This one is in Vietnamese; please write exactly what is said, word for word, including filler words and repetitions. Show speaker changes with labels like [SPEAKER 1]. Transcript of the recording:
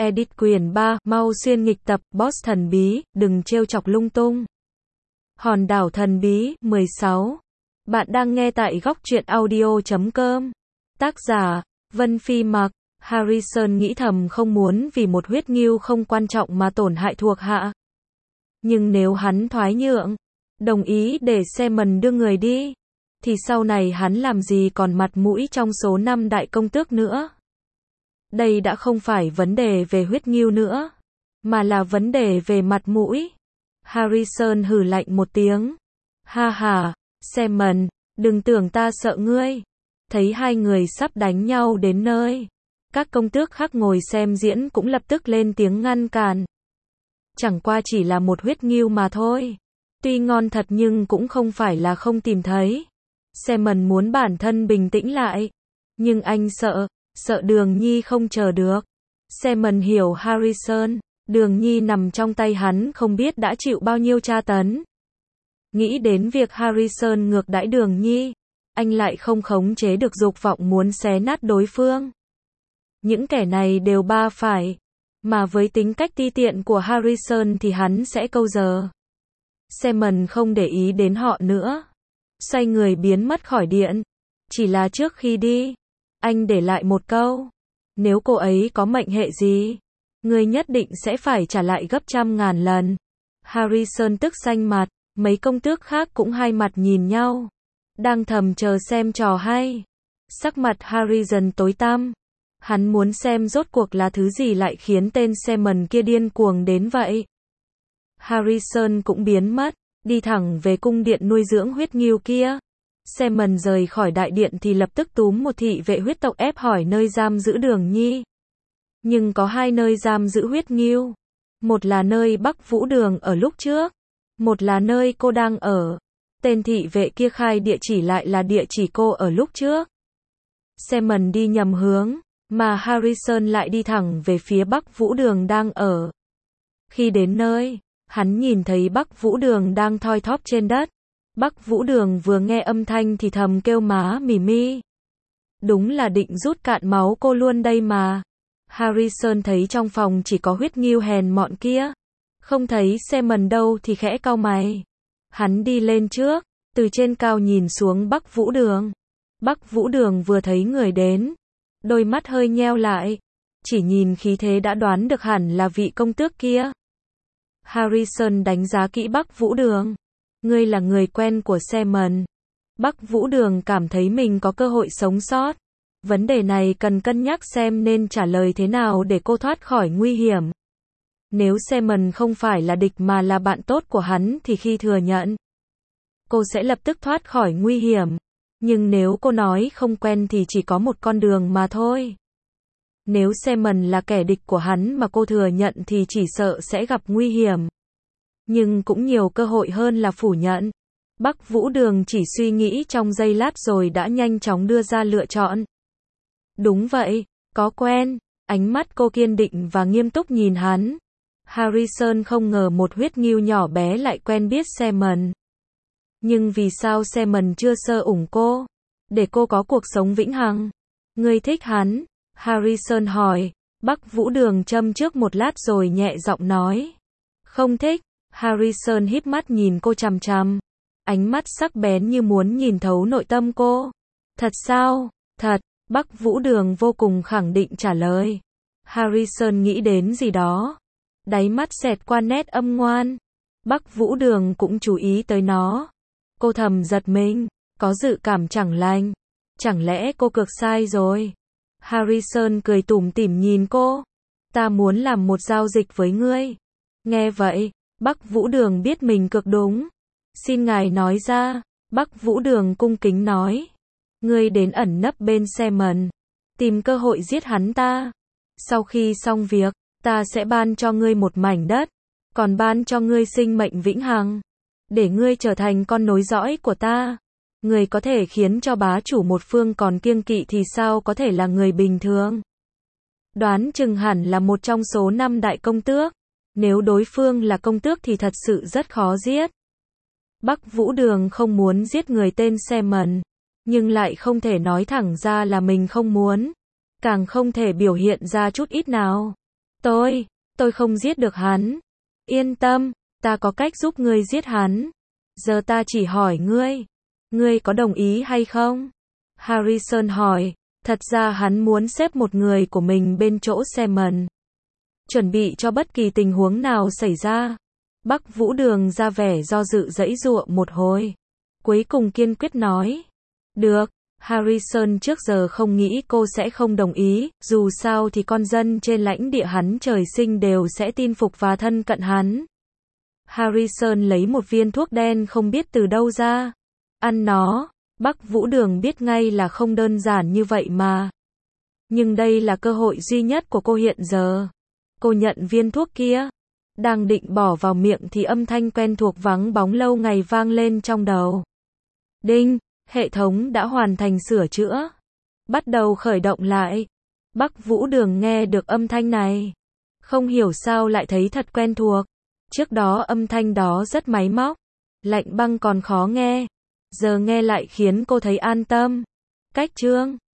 [SPEAKER 1] Edit quyển ba, mau xuyên nghịch tập, Boss thần bí, đừng trêu chọc lung tung. Hòn đảo thần bí, mười sáu. Bạn đang nghe tại góc truyện audio chấm com. Tác giả, Vân Phi Mặc. Harrison nghĩ thầm không muốn vì một huyết ngưu không quan trọng mà tổn hại thuộc hạ. Nhưng nếu hắn thoái nhượng, đồng ý để Simon đưa người đi, thì sau này hắn làm gì còn mặt mũi trong số năm đại công tước nữa. Đây đã không phải vấn đề về huyết ngưu nữa, mà là vấn đề về mặt mũi. Harrison hừ lạnh một tiếng. Ha ha, Simon, đừng tưởng ta sợ ngươi. Thấy hai người sắp đánh nhau đến nơi, các công tước khác ngồi xem diễn cũng lập tức lên tiếng ngăn cản. Chẳng qua chỉ là một huyết ngưu mà thôi. Tuy ngon thật nhưng cũng không phải là không tìm thấy. Simon muốn bản thân bình tĩnh lại. Nhưng anh sợ, sợ Đường Nhi không chờ được. Simon hiểu Harrison, Đường Nhi nằm trong tay hắn không biết đã chịu bao nhiêu tra tấn. Nghĩ đến việc Harrison ngược đãi Đường Nhi, anh lại không khống chế được dục vọng muốn xé nát đối phương. Những kẻ này đều ba phải, mà với tính cách ti tiện của Harrison thì hắn sẽ câu giờ. Simon không để ý đến họ nữa, xoay người biến mất khỏi điện. Chỉ là trước khi đi, anh để lại một câu. Nếu cô ấy có mệnh hệ gì, ngươi nhất định sẽ phải trả lại gấp trăm ngàn lần. Harrison tức xanh mặt, mấy công tước khác cũng hai mặt nhìn nhau, đang thầm chờ xem trò hay. Sắc mặt Harrison tối tăm. Hắn muốn xem rốt cuộc là thứ gì lại khiến tên Simon kia điên cuồng đến vậy. Harrison cũng biến mất, đi thẳng về cung điện nuôi dưỡng huyết ngưu kia. Simon rời khỏi đại điện thì lập tức túm một thị vệ huyết tộc ép hỏi nơi giam giữ Đường Nhi. Nhưng có hai nơi giam giữ huyết ngưu. Một là nơi Bắc Vũ Đường ở lúc trước, một là nơi cô đang ở. Tên thị vệ kia khai địa chỉ lại là địa chỉ cô ở lúc trước. Simon đi nhầm hướng, mà Harrison lại đi thẳng về phía Bắc Vũ Đường đang ở. Khi đến nơi, hắn nhìn thấy Bắc Vũ Đường đang thoi thóp trên đất. Bắc Vũ Đường vừa nghe âm thanh thì thầm kêu má mì mi. Đúng là định rút cạn máu cô luôn đây mà. Harrison thấy trong phòng chỉ có huyết ngưu hèn mọn kia. Không thấy Simon đâu thì khẽ cau mày. Hắn đi lên trước, từ trên cao nhìn xuống Bắc Vũ Đường. Bắc Vũ Đường vừa thấy người đến, đôi mắt hơi nheo lại. Chỉ nhìn khí thế đã đoán được hẳn là vị công tước kia. Harrison đánh giá kỹ Bắc Vũ Đường. Ngươi là người quen của Simon. Bắc Vũ Đường cảm thấy mình có cơ hội sống sót. Vấn đề này cần cân nhắc xem nên trả lời thế nào để cô thoát khỏi nguy hiểm. Nếu Simon không phải là địch mà là bạn tốt của hắn thì khi thừa nhận, cô sẽ lập tức thoát khỏi nguy hiểm. Nhưng nếu cô nói không quen thì chỉ có một con đường mà thôi. Nếu Simon là kẻ địch của hắn mà cô thừa nhận thì chỉ sợ sẽ gặp nguy hiểm. Nhưng cũng nhiều cơ hội hơn là phủ nhận. Bắc Vũ Đường chỉ suy nghĩ trong giây lát rồi đã nhanh chóng đưa ra lựa chọn. Đúng vậy, có quen. Ánh mắt cô kiên định và nghiêm túc nhìn hắn. Harrison không ngờ một huyết ngưu nhỏ bé lại quen biết Simon. Nhưng vì sao Simon chưa sơ ủng cô, để cô có cuộc sống vĩnh hằng? Ngươi thích hắn? Harrison hỏi. Bắc Vũ Đường châm trước một lát rồi nhẹ giọng nói. Không thích. Harrison híp mắt nhìn cô chằm chằm. Ánh mắt sắc bén như muốn nhìn thấu nội tâm cô. Thật sao? Thật. Bắc Vũ Đường vô cùng khẳng định trả lời. Harrison nghĩ đến gì đó. Đáy mắt xẹt qua nét âm ngoan. Bắc Vũ Đường cũng chú ý tới nó. Cô thầm giật mình, có dự cảm chẳng lành. Chẳng lẽ cô cược sai rồi? Harrison cười tủm tỉm nhìn cô. Ta muốn làm một giao dịch với ngươi. Nghe vậy, Bắc Vũ Đường biết mình cược đúng. Xin ngài nói ra. Bắc Vũ Đường cung kính nói. Ngươi đến ẩn nấp bên Simon, tìm cơ hội giết hắn ta. Sau khi xong việc, ta sẽ ban cho ngươi một mảnh đất, còn ban cho ngươi sinh mệnh vĩnh hằng, để ngươi trở thành con nối dõi của ta. Ngươi có thể khiến cho bá chủ một phương còn kiêng kỵ thì sao có thể là người bình thường? Đoán chừng hẳn là một trong số năm đại công tước. Nếu đối phương là công tước thì thật sự rất khó giết. Bắc Vũ Đường không muốn giết người tên Simon, nhưng lại không thể nói thẳng ra là mình không muốn, càng không thể biểu hiện ra chút ít nào. Tôi, tôi không giết được hắn. Yên tâm, ta có cách giúp ngươi giết hắn. Giờ ta chỉ hỏi ngươi, ngươi có đồng ý hay không? Harrison hỏi, thật ra hắn muốn xếp một người của mình bên chỗ Simon. Chuẩn bị cho bất kỳ tình huống nào xảy ra. Bắc Vũ Đường ra vẻ do dự giãy giụa một hồi. Cuối cùng kiên quyết nói. Được, Harrison trước giờ không nghĩ cô sẽ không đồng ý, dù sao thì con dân trên lãnh địa hắn trời sinh đều sẽ tin phục và thân cận hắn. Harrison lấy một viên thuốc đen không biết từ đâu ra. Ăn nó, Bắc Vũ Đường biết ngay là không đơn giản như vậy mà. Nhưng đây là cơ hội duy nhất của cô hiện giờ. Cô nhận viên thuốc kia. Đang định bỏ vào miệng thì âm thanh quen thuộc vắng bóng lâu ngày vang lên trong đầu. Đinh, hệ thống đã hoàn thành sửa chữa. Bắt đầu khởi động lại. Bắc Vũ Đường nghe được âm thanh này. Không hiểu sao lại thấy thật quen thuộc. Trước đó âm thanh đó rất máy móc. Lạnh băng còn khó nghe. Giờ nghe lại khiến cô thấy an tâm. Cách chương